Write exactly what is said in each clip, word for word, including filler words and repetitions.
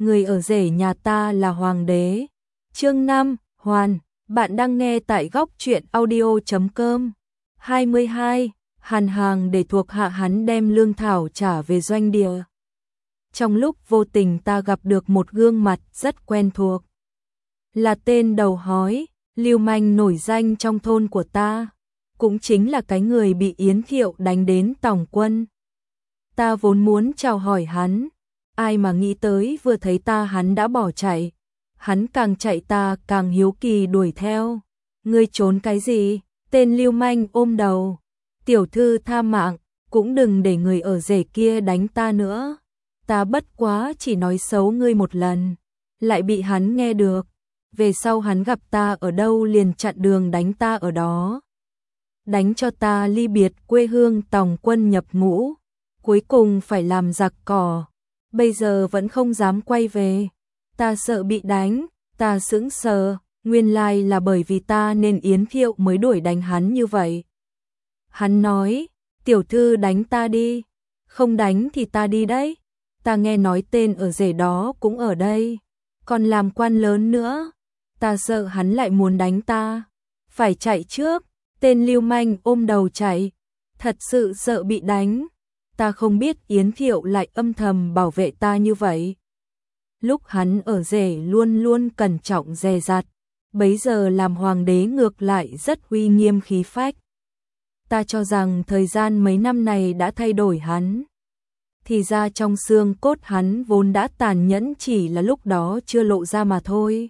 người ở rể nhà ta là hoàng đế. Chương năm, Hoàn, bạn đang nghe tại góc truyện audio chấm com. hai mươi hai, Hàn Hàng để thuộc hạ hắn đem lương thảo trả về doanh địa. Trong lúc vô tình ta gặp được một gương mặt rất quen thuộc. Là tên đầu hói, lưu manh nổi danh trong thôn của ta. Cũng chính là cái người bị Yến Thiệu đánh đến tòng quân. Ta vốn muốn chào hỏi hắn, ai mà nghĩ tới vừa thấy ta hắn đã bỏ chạy. Hắn càng chạy ta càng hiếu kỳ đuổi theo. Ngươi trốn cái gì? Tên lưu manh ôm đầu. Tiểu thư tha mạng, cũng đừng để người ở rể kia đánh ta nữa. Ta bất quá chỉ nói xấu ngươi một lần, lại bị hắn nghe được. Về sau hắn gặp ta ở đâu liền chặn đường đánh ta ở đó. Đánh cho ta ly biệt quê hương tòng quân nhập ngũ, cuối cùng phải làm giặc cỏ. Bây giờ vẫn không dám quay về. Ta sợ bị đánh, ta sững sờ, nguyên lai là bởi vì ta nên Yến Thiệu mới đuổi đánh hắn như vậy. Hắn nói, tiểu thư đánh ta đi, không đánh thì ta đi đấy. Ta nghe nói tên ở rể đó cũng ở đây, còn làm quan lớn nữa. Ta sợ hắn lại muốn đánh ta, phải chạy trước. Tên lưu manh ôm đầu chạy, thật sự sợ bị đánh. Ta không biết Yến Thiệu lại âm thầm bảo vệ ta như vậy. Lúc hắn ở rể luôn luôn cẩn trọng dè dặt, bấy giờ làm hoàng đế ngược lại rất uy nghiêm khí phách. Ta cho rằng thời gian mấy năm này đã thay đổi hắn. Thì ra trong xương cốt hắn vốn đã tàn nhẫn, chỉ là lúc đó chưa lộ ra mà thôi.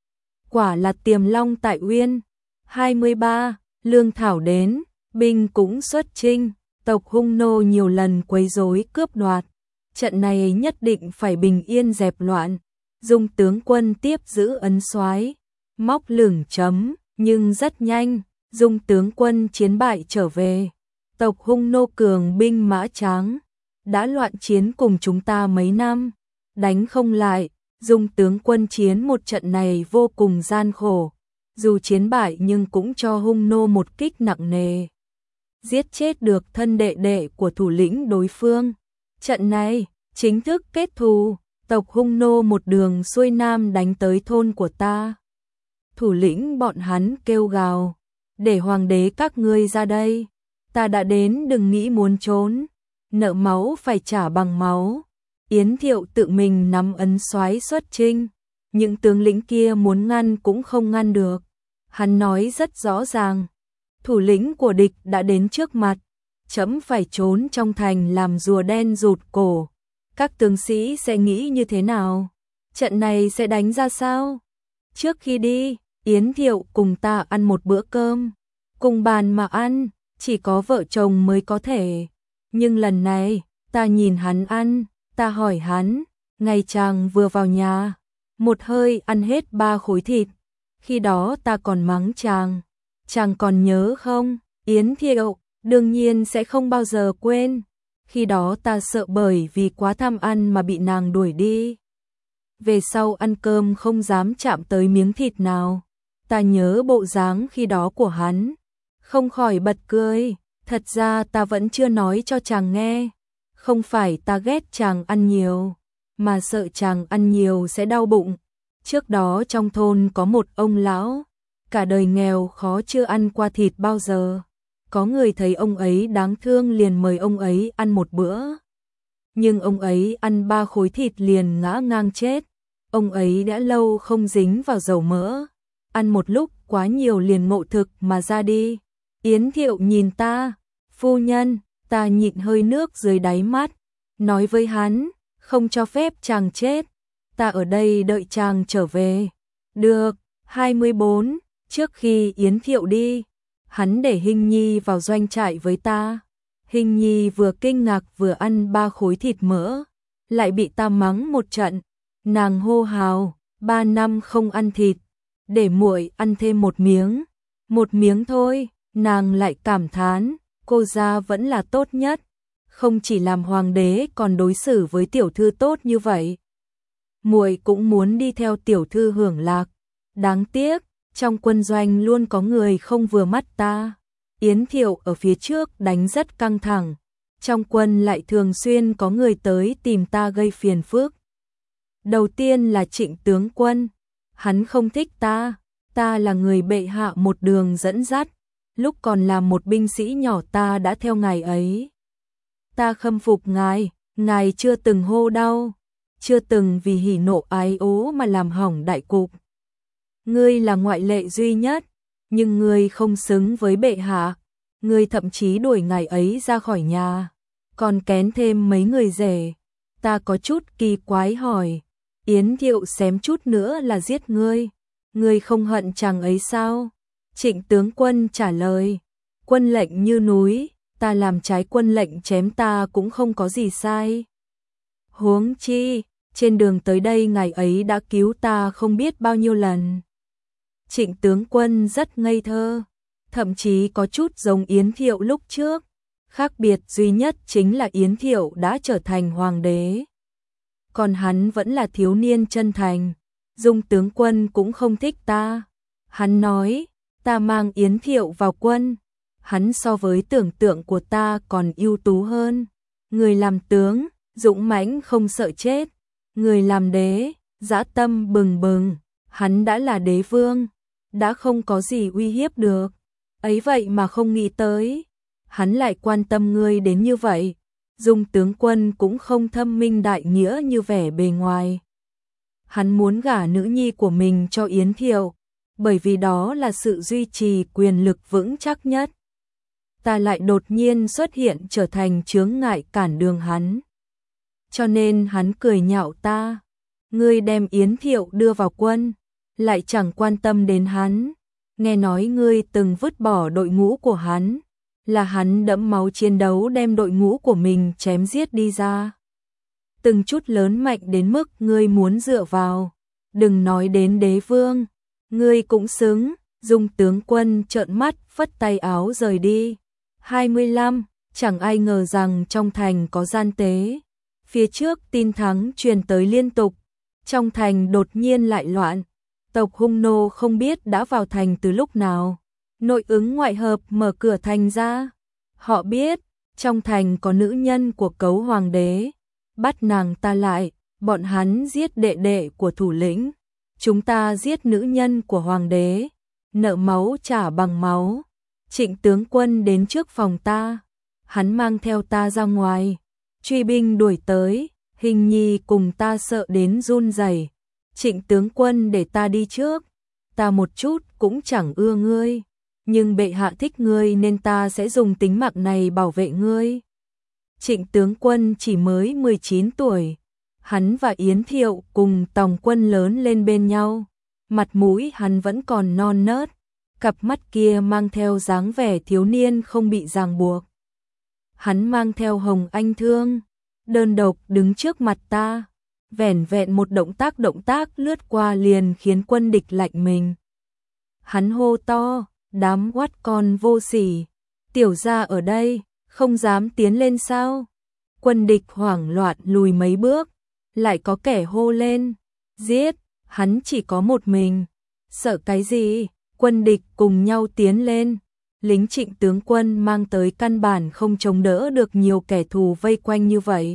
Quả là tiềm long tại uyên. hai mươi ba, lương thảo đến, binh cũng xuất chinh, tộc hung nô nhiều lần quấy rối cướp đoạt. Trận này nhất định phải bình yên dẹp loạn. Dung tướng quân tiếp giữ ấn soái, móc lửng chấm, nhưng rất nhanh, Dung tướng quân chiến bại trở về. Tộc hung nô cường binh mã tráng, đã loạn chiến cùng chúng ta mấy năm, đánh không lại. Dung tướng quân chiến một trận này vô cùng gian khổ, dù chiến bại nhưng cũng cho hung nô một kích nặng nề, giết chết được thân đệ đệ của thủ lĩnh đối phương. Trận này chính thức kết thù, tộc hung nô một đường xuôi nam đánh tới thôn của ta. Thủ lĩnh bọn hắn kêu gào, để hoàng đế các ngươi ra đây, ta đã đến, đừng nghĩ muốn trốn, nợ máu phải trả bằng máu. Yến Thiệu tự mình nắm ấn soái xuất chinh, những tướng lĩnh kia muốn ngăn cũng không ngăn được. Hắn nói rất rõ ràng, thủ lĩnh của địch đã đến trước mặt, trẫm phải trốn trong thành làm rùa đen rụt cổ. Các tướng sĩ sẽ nghĩ như thế nào? Trận này sẽ đánh ra sao? Trước khi đi, Yến Thiệu cùng ta ăn một bữa cơm, cùng bàn mà ăn, chỉ có vợ chồng mới có thể. Nhưng lần này, ta nhìn hắn ăn, ta hỏi hắn, ngày chàng vừa vào nhà, một hơi ăn hết ba khối thịt. Khi đó ta còn mắng chàng, chàng còn nhớ không? Yến Thiệu, đương nhiên sẽ không bao giờ quên. Khi đó ta sợ bởi vì quá tham ăn mà bị nàng đuổi đi. Về sau ăn cơm không dám chạm tới miếng thịt nào. Ta nhớ bộ dáng khi đó của hắn, không khỏi bật cười. Thật ra ta vẫn chưa nói cho chàng nghe. Không phải ta ghét chàng ăn nhiều, mà sợ chàng ăn nhiều sẽ đau bụng. Trước đó trong thôn có một ông lão, cả đời nghèo khó chưa ăn qua thịt bao giờ. Có người thấy ông ấy đáng thương liền mời ông ấy ăn một bữa. Nhưng ông ấy ăn ba khối thịt liền ngã ngang chết. Ông ấy đã lâu không dính vào dầu mỡ, ăn một lúc quá nhiều liền ngộ thực mà ra đi. Yến Thiệu nhìn ta, phu nhân, ta nhịn hơi nước dưới đáy mắt, nói với hắn, không cho phép chàng chết, ta ở đây đợi chàng trở về. Được. hai mươi bốn, trước khi Yến Thiệu đi, hắn để Hinh Nhi vào doanh trại với ta. Hinh Nhi vừa kinh ngạc vừa ăn ba khối thịt mỡ, lại bị ta mắng một trận. Nàng hô hào, ba năm không ăn thịt, để muội ăn thêm một miếng. Một miếng thôi, nàng lại cảm thán, cô gia vẫn là tốt nhất, không chỉ làm hoàng đế còn đối xử với tiểu thư tốt như vậy. Muội cũng muốn đi theo tiểu thư hưởng lạc. Đáng tiếc, trong quân doanh luôn có người không vừa mắt ta. Yến Thiệu ở phía trước đánh rất căng thẳng, trong quân lại thường xuyên có người tới tìm ta gây phiền phức. Đầu tiên là Trịnh tướng quân, hắn không thích ta, ta là người bệ hạ một đường dẫn dắt, lúc còn là một binh sĩ nhỏ ta đã theo ngài ấy. Ta khâm phục ngài, ngài chưa từng hô đau, chưa từng vì hỉ nộ ái ố mà làm hỏng đại cục. Ngươi là ngoại lệ duy nhất, nhưng ngươi không xứng với bệ hạ, ngươi thậm chí đuổi ngài ấy ra khỏi nhà, còn kén thêm mấy người rể. Ta có chút kỳ quái hỏi, Yến Thiệu xém chút nữa là giết ngươi, ngươi không hận chàng ấy sao? Trịnh tướng quân trả lời, quân lệnh như núi, ta làm trái quân lệnh chém ta cũng không có gì sai. Huống chi, trên đường tới đây ngài ấy đã cứu ta không biết bao nhiêu lần. Trịnh tướng quân rất ngây thơ, thậm chí có chút giống Yến Thiệu lúc trước. Khác biệt duy nhất chính là Yến Thiệu đã trở thành hoàng đế. Còn hắn vẫn là thiếu niên chân thành. Dung tướng quân cũng không thích ta. Hắn nói, ta mang Yến Thiệu vào quân. Hắn so với tưởng tượng của ta còn ưu tú hơn. Người làm tướng, dũng mãnh không sợ chết. Người làm đế, dã tâm bừng bừng. Hắn đã là đế vương, đã không có gì uy hiếp được. Ấy vậy mà không nghĩ tới, hắn lại quan tâm ngươi đến như vậy. Dung tướng quân cũng không thâm minh đại nghĩa như vẻ bề ngoài. Hắn muốn gả nữ nhi của mình cho Yến Thiệu, bởi vì đó là sự duy trì quyền lực vững chắc nhất. Ta lại đột nhiên xuất hiện trở thành chướng ngại cản đường hắn. Cho nên hắn cười nhạo ta, ngươi đem Yến Thiệu đưa vào quân, lại chẳng quan tâm đến hắn. Nghe nói ngươi từng vứt bỏ đội ngũ của hắn, là hắn đẫm máu chiến đấu đem đội ngũ của mình chém giết đi ra. Từng chút lớn mạnh đến mức ngươi muốn dựa vào, đừng nói đến đế vương, ngươi cũng xứng. Dung tướng quân trợn mắt phất tay áo rời đi. hai mươi lăm. Chẳng ai ngờ rằng trong thành có gian tế. Phía trước tin thắng truyền tới liên tục, trong thành đột nhiên lại loạn. Tộc Hung Nô không biết đã vào thành từ lúc nào. Nội ứng ngoại hợp mở cửa thành ra. Họ biết, trong thành có nữ nhân của Cấu Hoàng đế. Bắt nàng ta lại, bọn hắn giết đệ đệ của thủ lĩnh. Chúng ta giết nữ nhân của Hoàng đế. Nợ máu trả bằng máu. Trịnh tướng quân đến trước phòng ta. Hắn mang theo ta ra ngoài. Truy binh đuổi tới, Hình Nhi cùng ta sợ đến run rẩy. Trịnh tướng quân để ta đi trước, ta một chút cũng chẳng ưa ngươi, nhưng bệ hạ thích ngươi nên ta sẽ dùng tính mạng này bảo vệ ngươi. Trịnh tướng quân chỉ mới mười chín tuổi, hắn và Yến Thiệu cùng tòng quân lớn lên bên nhau, mặt mũi hắn vẫn còn non nớt, cặp mắt kia mang theo dáng vẻ thiếu niên không bị ràng buộc. Hắn mang theo hồng anh thương, đơn độc đứng trước mặt ta. Vẻn vẹn một động tác động tác lướt qua liền khiến quân địch lạnh mình. Hắn hô to, đám oát con vô sỉ, tiểu gia ở đây, không dám tiến lên sao? Quân địch hoảng loạn lùi mấy bước, lại có kẻ hô lên, giết, hắn chỉ có một mình, sợ cái gì? Quân địch cùng nhau tiến lên, lính Trịnh tướng quân mang tới căn bản không chống đỡ được nhiều kẻ thù vây quanh như vậy.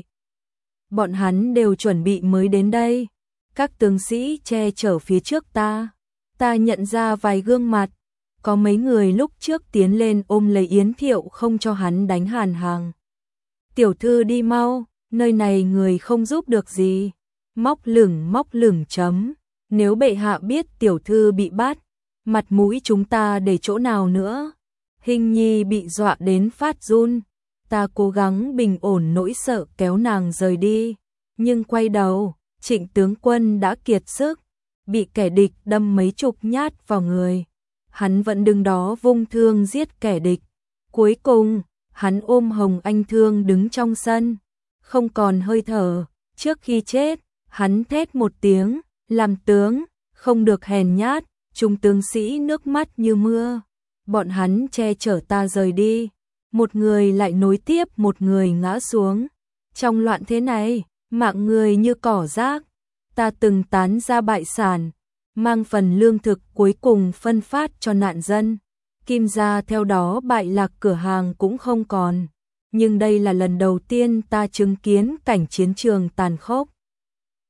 Bọn hắn đều chuẩn bị mới đến đây. Các tướng sĩ che chở phía trước ta. Ta nhận ra vài gương mặt. Có mấy người lúc trước tiến lên ôm lấy Yến Thiệu không cho hắn đánh Hàn Hàng. Tiểu thư đi mau, nơi này người không giúp được gì. Móc lửng móc lửng chấm. Nếu bệ hạ biết tiểu thư bị bắt, mặt mũi chúng ta để chỗ nào nữa. Hình Nhi bị dọa đến phát run. Ta cố gắng bình ổn nỗi sợ kéo nàng rời đi, nhưng quay đầu, Trịnh tướng quân đã kiệt sức, bị kẻ địch đâm mấy chục nhát vào người. Hắn vẫn đứng đó vung thương giết kẻ địch. Cuối cùng, hắn ôm Hồng Anh Thương đứng trong sân, không còn hơi thở. Trước khi chết, hắn thét một tiếng, làm tướng, không được hèn nhát. Chúng tướng sĩ nước mắt như mưa, bọn hắn che chở ta rời đi. Một người lại nối tiếp một người ngã xuống. Trong loạn thế này, mạng người như cỏ rác. Ta từng tán ra bại sản, mang phần lương thực cuối cùng phân phát cho nạn dân. Kim gia theo đó bại lạc, cửa hàng cũng không còn. Nhưng đây là lần đầu tiên ta chứng kiến cảnh chiến trường tàn khốc.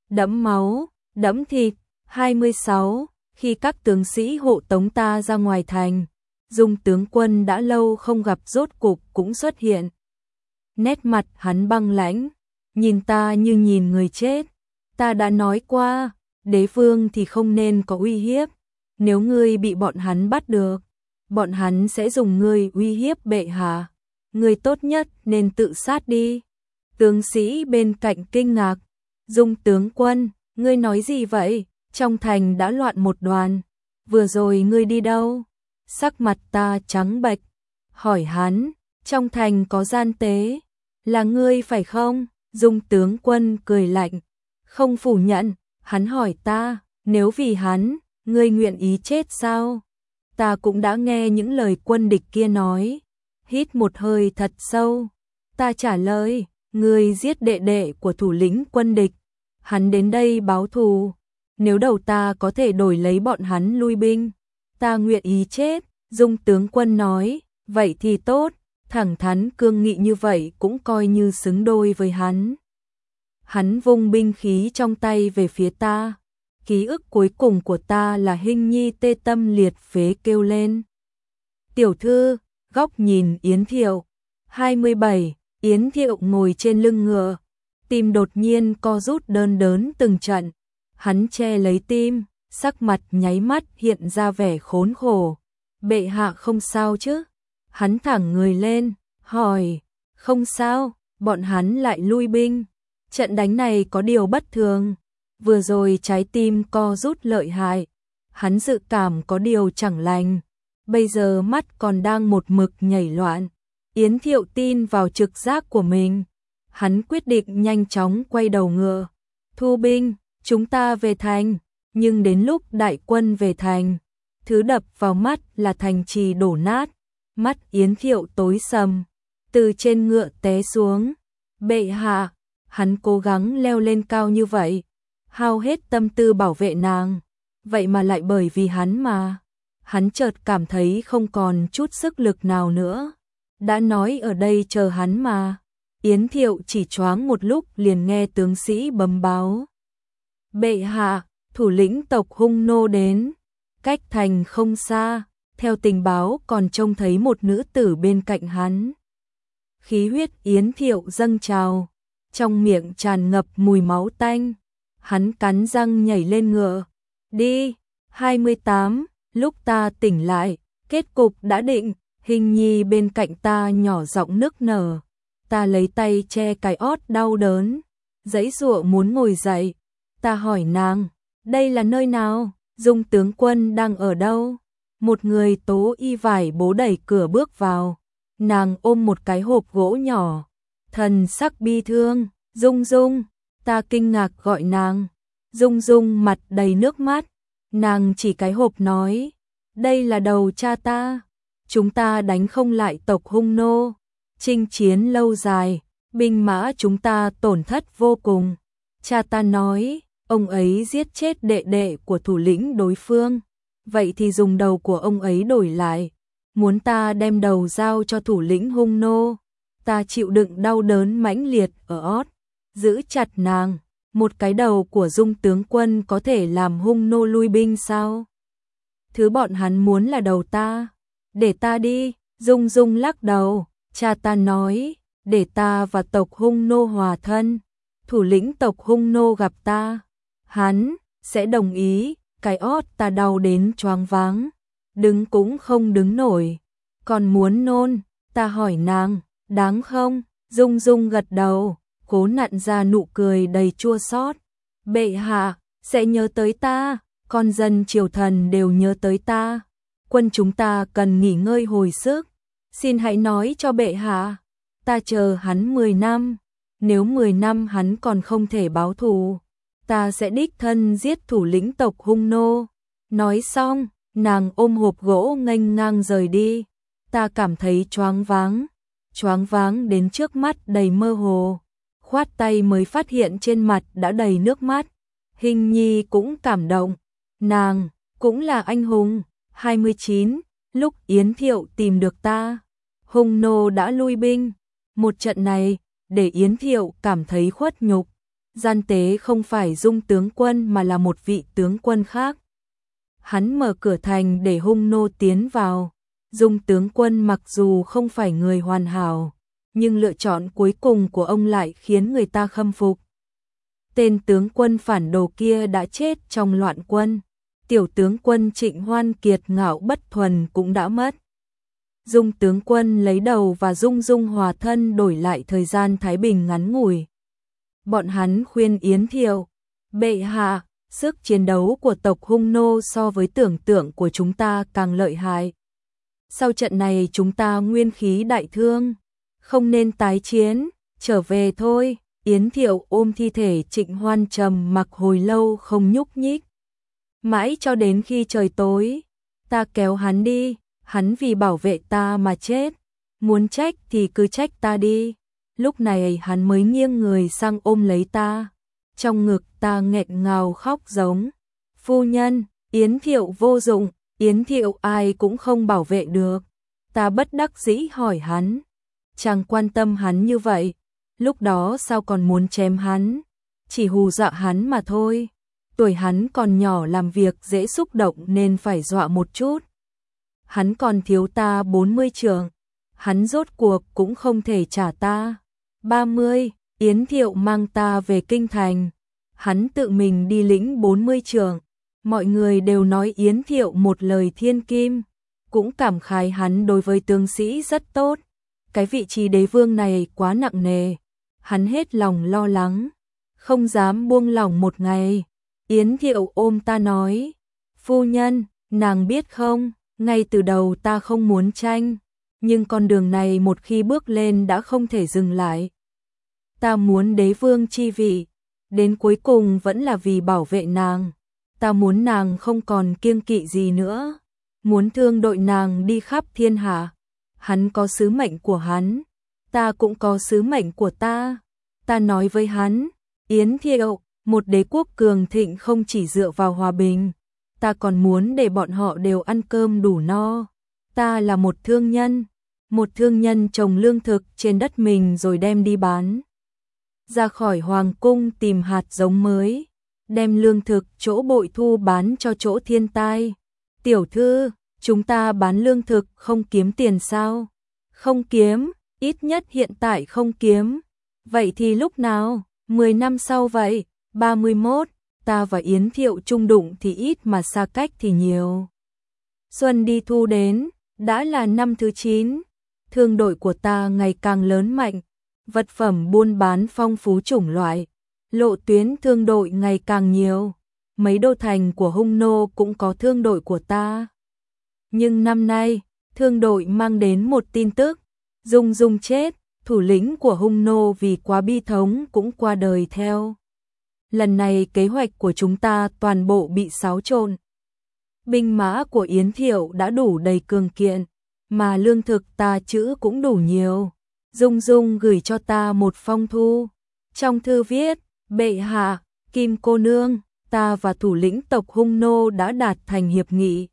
đẫm máu, đẫm thịt. hai mươi sáu. Khi các tướng sĩ hộ tống ta ra ngoài thành, Dung tướng quân đã lâu không gặp rốt cục cũng xuất hiện. Nét mặt hắn băng lãnh, nhìn ta như nhìn người chết. Ta đã nói qua, đế vương thì không nên có uy hiếp. Nếu ngươi bị bọn hắn bắt được, bọn hắn sẽ dùng ngươi uy hiếp bệ hạ. Ngươi tốt nhất nên tự sát đi. Tướng sĩ bên cạnh kinh ngạc. Dung tướng quân, ngươi nói gì vậy? Trong thành đã loạn một đoàn. Vừa rồi ngươi đi đâu? Sắc mặt ta trắng bệch. Hỏi hắn, trong thành có gian tế. Là ngươi phải không? Dung tướng quân cười lạnh. Không phủ nhận. Hắn hỏi ta, nếu vì hắn, ngươi nguyện ý chết sao? Ta cũng đã nghe những lời quân địch kia nói. Hít một hơi thật sâu. Ta trả lời, ngươi giết đệ đệ của thủ lĩnh quân địch. Hắn đến đây báo thù. Nếu đầu ta có thể đổi lấy bọn hắn lui binh, ta nguyện ý chết. Dung tướng quân nói, vậy thì tốt. Thẳng thắn cương nghị như vậy cũng coi như xứng đôi với hắn. Hắn vung binh khí trong tay về phía ta. Ký ức cuối cùng của ta là Hinh Nhi tê tâm liệt phế kêu lên. Tiểu thư, góc nhìn Yến Thiệu. hai mươi bảy. Yến Thiệu ngồi trên lưng ngựa, tim đột nhiên co rút đơn đớn từng trận. Hắn che lấy tim, sắc mặt nháy mắt hiện ra vẻ khốn khổ. Bệ hạ không sao chứ? Hắn thẳng người lên, hỏi, không sao, bọn hắn lại lui binh. Trận đánh này có điều bất thường. Vừa rồi trái tim co rút lợi hại. Hắn dự cảm có điều chẳng lành. Bây giờ mắt còn đang một mực nhảy loạn. Yến Thiệu tin vào trực giác của mình. Hắn quyết định nhanh chóng quay đầu ngựa. Thu binh, chúng ta về thành. Nhưng đến lúc đại quân về thành, thứ đập vào mắt là thành trì đổ nát. Mắt Yến Thiệu tối sầm, từ trên ngựa té xuống. Bệ hạ, hắn cố gắng leo lên cao như vậy, hao hết tâm tư bảo vệ nàng. Vậy mà lại bởi vì hắn mà. Hắn chợt cảm thấy không còn chút sức lực nào nữa. Đã nói ở đây chờ hắn mà. Yến Thiệu chỉ choáng một lúc liền nghe tướng sĩ bấm báo. Bệ hạ, thủ lĩnh tộc Hung Nô đến. Cách thành không xa, theo tình báo còn trông thấy một nữ tử bên cạnh hắn. Khí huyết Yến Thiệu dâng trào, trong miệng tràn ngập mùi máu tanh. Hắn cắn răng nhảy lên ngựa. Đi. hai mươi tám. Lúc ta tỉnh lại, kết cục đã định. Hình Nhi bên cạnh ta nhỏ giọng nức nở. Ta lấy tay che cái ót đau đớn, giãy giụa muốn ngồi dậy. Ta hỏi nàng, đây là nơi nào? Dung tướng quân đang ở đâu? Một người tố y vải bố đẩy cửa bước vào. Nàng ôm một cái hộp gỗ nhỏ, thần sắc bi thương. Dung Dung. Ta kinh ngạc gọi nàng. Dung Dung mặt đầy nước mắt. Nàng chỉ cái hộp nói, đây là đầu cha ta. Chúng ta đánh không lại tộc Hung Nô, chinh chiến lâu dài, binh mã chúng ta tổn thất vô cùng. Cha ta nói, ông ấy giết chết đệ đệ của thủ lĩnh đối phương, vậy thì dùng đầu của ông ấy đổi lại. Muốn ta đem đầu giao cho thủ lĩnh Hung Nô. Ta chịu đựng đau đớn mãnh liệt ở ót, giữ chặt nàng. Một cái đầu của Dung tướng quân có thể làm Hung Nô lui binh sao? Thứ bọn hắn muốn là đầu ta. Để ta đi. Dung Dung lắc đầu. Cha ta nói, để ta và tộc Hung Nô hòa thân. Thủ lĩnh tộc Hung Nô gặp ta, hắn sẽ đồng ý. Cái ót ta đau đến choáng váng, đứng cũng không đứng nổi, còn muốn nôn. Ta hỏi nàng, đáng không? Dung Dung gật đầu, cố nặn ra nụ cười đầy chua xót. Bệ hạ sẽ nhớ tới ta, con dân triều thần đều nhớ tới ta. Quân chúng ta cần nghỉ ngơi hồi sức. Xin hãy nói cho bệ hạ, ta chờ hắn mười năm. Nếu mười năm hắn còn không thể báo thù, ta sẽ đích thân giết thủ lĩnh tộc Hung Nô. Nói xong, nàng ôm hộp gỗ nghênh ngang rời đi. Ta cảm thấy choáng váng, choáng váng đến trước mắt đầy mơ hồ. Khoát tay mới phát hiện trên mặt đã đầy nước mắt. Hình Nhi cũng cảm động, nàng cũng là anh hùng. hai mươi chín. Lúc Yến Thiệu tìm được ta, Hung Nô đã lui binh. Một trận này để Yến Thiệu cảm thấy khuất nhục. gian tế không phải Dung tướng quân mà là một vị tướng quân khác. Hắn mở cửa thành để hung nô tiến vào. Dung tướng quân mặc dù không phải người hoàn hảo, nhưng lựa chọn cuối cùng của ông lại khiến người ta khâm phục. Tên tướng quân phản đồ kia đã chết trong loạn quân. Tiểu tướng quân Trịnh Hoan kiệt ngạo bất thuần cũng đã mất. Dung tướng quân lấy đầu và Dung Dung hòa thân đổi lại thời gian thái bình ngắn ngủi. Bọn hắn khuyên Yến Thiệu, bệ hạ, sức chiến đấu của tộc hung nô so với tưởng tượng của chúng ta càng lợi hại. Sau trận này chúng ta nguyên khí đại thương, không nên tái chiến, trở về thôi. Yến Thiệu ôm thi thể Trịnh Hoan trầm mặc hồi lâu không nhúc nhích. Mãi cho đến khi trời tối, ta kéo hắn đi, hắn vì bảo vệ ta mà chết, muốn trách thì cứ trách ta đi. Lúc này hắn mới nghiêng người sang ôm lấy ta, trong ngực ta nghẹn ngào khóc giống. Phu nhân, Yến Thiệu vô dụng, Yến Thiệu ai cũng không bảo vệ được. Ta bất đắc dĩ hỏi hắn, chẳng quan tâm hắn như vậy, lúc đó sao còn muốn chém hắn, chỉ hù dọa hắn mà thôi. Tuổi hắn còn nhỏ làm việc dễ xúc động nên phải dọa một chút. Hắn còn thiếu ta bốn mươi trượng, hắn rốt cuộc cũng không thể trả ta. ba mươi, Yến Thiệu mang ta về kinh thành, hắn tự mình đi lĩnh bốn mươi trượng. Mọi người đều nói Yến Thiệu một lời thiên kim, cũng cảm khái hắn đối với tướng sĩ rất tốt. Cái vị trí đế vương này quá nặng nề, hắn hết lòng lo lắng, không dám buông lỏng một ngày. Yến Thiệu ôm ta nói, phu nhân, nàng biết không, ngay từ đầu ta không muốn tranh, nhưng con đường này một khi bước lên đã không thể dừng lại. Ta muốn đế vương chi vị, đến cuối cùng vẫn là vì bảo vệ nàng. Ta muốn nàng không còn kiêng kỵ gì nữa, muốn thương đội nàng đi khắp thiên hạ. Hắn có sứ mệnh của hắn, ta cũng có sứ mệnh của ta. Ta nói với hắn, Yến Thiệu, một đế quốc cường thịnh không chỉ dựa vào hòa bình, ta còn muốn để bọn họ đều ăn cơm đủ no. Ta là một thương nhân, một thương nhân trồng lương thực trên đất mình rồi đem đi bán. Ra khỏi hoàng cung tìm hạt giống mới, đem lương thực chỗ bội thu bán cho chỗ thiên tai. Tiểu thư, chúng ta bán lương thực không kiếm tiền sao? Không kiếm, ít nhất hiện tại không kiếm. Vậy thì lúc nào? mười năm sau vậy, ba mươi mốt, ta và Yến Thiệu chung đụng thì ít mà xa cách thì nhiều. Xuân đi thu đến, đã là năm thứ chín, thương đội của ta ngày càng lớn mạnh, vật phẩm buôn bán phong phú chủng loại, lộ tuyến thương đội ngày càng nhiều, mấy đô thành của hung nô cũng có thương đội của ta. Nhưng năm nay, thương đội mang đến một tin tức, Dung Dung chết, thủ lĩnh của hung nô vì quá bi thống cũng qua đời theo. Lần này kế hoạch của chúng ta toàn bộ bị xáo trộn. Binh mã của Yến Thiệu đã đủ đầy cường kiện, mà lương thực ta trữ cũng đủ nhiều. Dung Dung gửi cho ta một phong thư. Trong thư viết, bệ hạ, Kim cô nương, ta và thủ lĩnh tộc hung nô đã đạt thành hiệp nghị.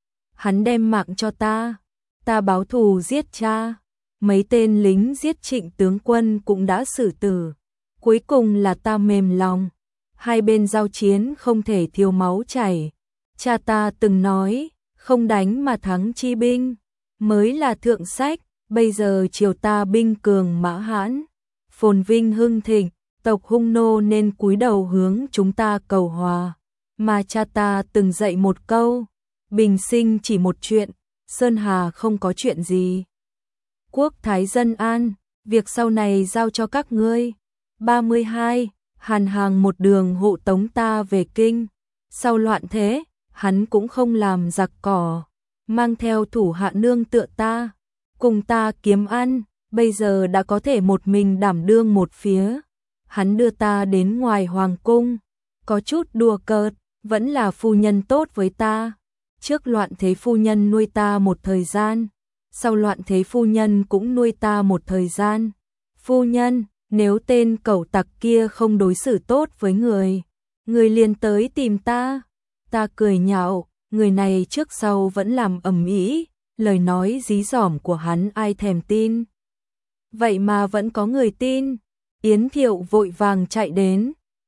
Hắn đem mạng cho ta, ta báo thù giết cha. Mấy tên lính giết Trịnh tướng quân cũng đã xử tử. Cuối cùng là ta mềm lòng. Hai bên giao chiến không thể thiếu máu chảy. Cha ta từng nói, không đánh mà thắng chi binh, mới là thượng sách. Bây giờ triều ta binh cường mã hãn, phồn vinh hưng thịnh, tộc hung nô nên cúi đầu hướng chúng ta cầu hòa. Mà cha ta từng dạy một câu, bình sinh chỉ một chuyện, Sơn Hà không có chuyện gì. Quốc thái dân an, việc sau này giao cho các ngươi. ba mươi hai, Hàn Hàng một đường hộ tống ta về kinh. Sau loạn thế, hắn cũng không làm giặc cỏ, mang theo thủ hạ nương tựa ta, cùng ta kiếm ăn, bây giờ đã có thể một mình đảm đương một phía. Hắn đưa ta đến ngoài hoàng cung, có chút đùa cợt, vẫn là phu nhân tốt với ta. Trước loạn thế phu nhân nuôi ta một thời gian, sau loạn thế phu nhân cũng nuôi ta một thời gian. Phu nhân, nếu tên cẩu tặc kia không đối xử tốt với người, người liền tới tìm ta. Ta cười nhạo, người này trước sau vẫn làm ầm ĩ, lời nói dí dỏm của hắn ai thèm tin. Vậy mà vẫn có người tin. Yến Thiệu vội vàng chạy đến,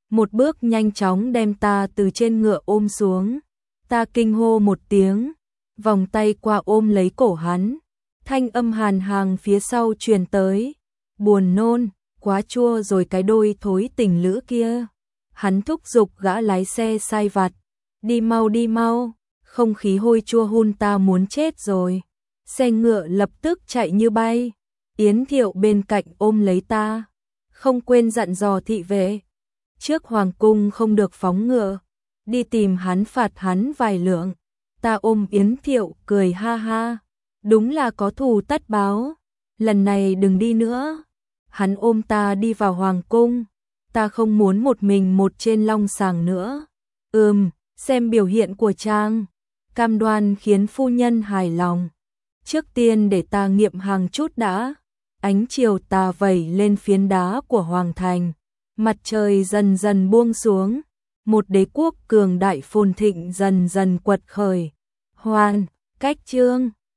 một bước nhanh chóng đem ta từ trên ngựa ôm xuống. Ta kinh hô một tiếng, vòng tay qua ôm lấy cổ hắn. Thanh âm hàn hàng phía sau truyền tới, buồn nôn, quá chua rồi cái đôi thối tình lữ kia. Hắn thúc giục gã lái xe sai vặt, đi mau đi mau, không khí hôi chua hun ta muốn chết rồi. Xe ngựa lập tức chạy như bay. Yến Thiệu bên cạnh ôm lấy ta, không quên dặn dò thị vệ, trước hoàng cung không được phóng ngựa, đi tìm hắn phạt hắn vài lượng. Ta ôm Yến Thiệu cười ha ha, đúng là có thù tất báo, lần này đừng đi nữa. Hắn ôm ta đi vào hoàng cung, ta không muốn một mình một trên long sàng nữa. Ừm, xem biểu hiện của chàng, cam đoan khiến phu nhân hài lòng. Trước tiên để ta nghiệm hàng chút đã. Ánh chiều tà vẩy lên phiến đá của hoàng thành, mặt trời dần dần buông xuống, một đế quốc cường đại phồn thịnh dần dần quật khởi. Hoàn, cách chương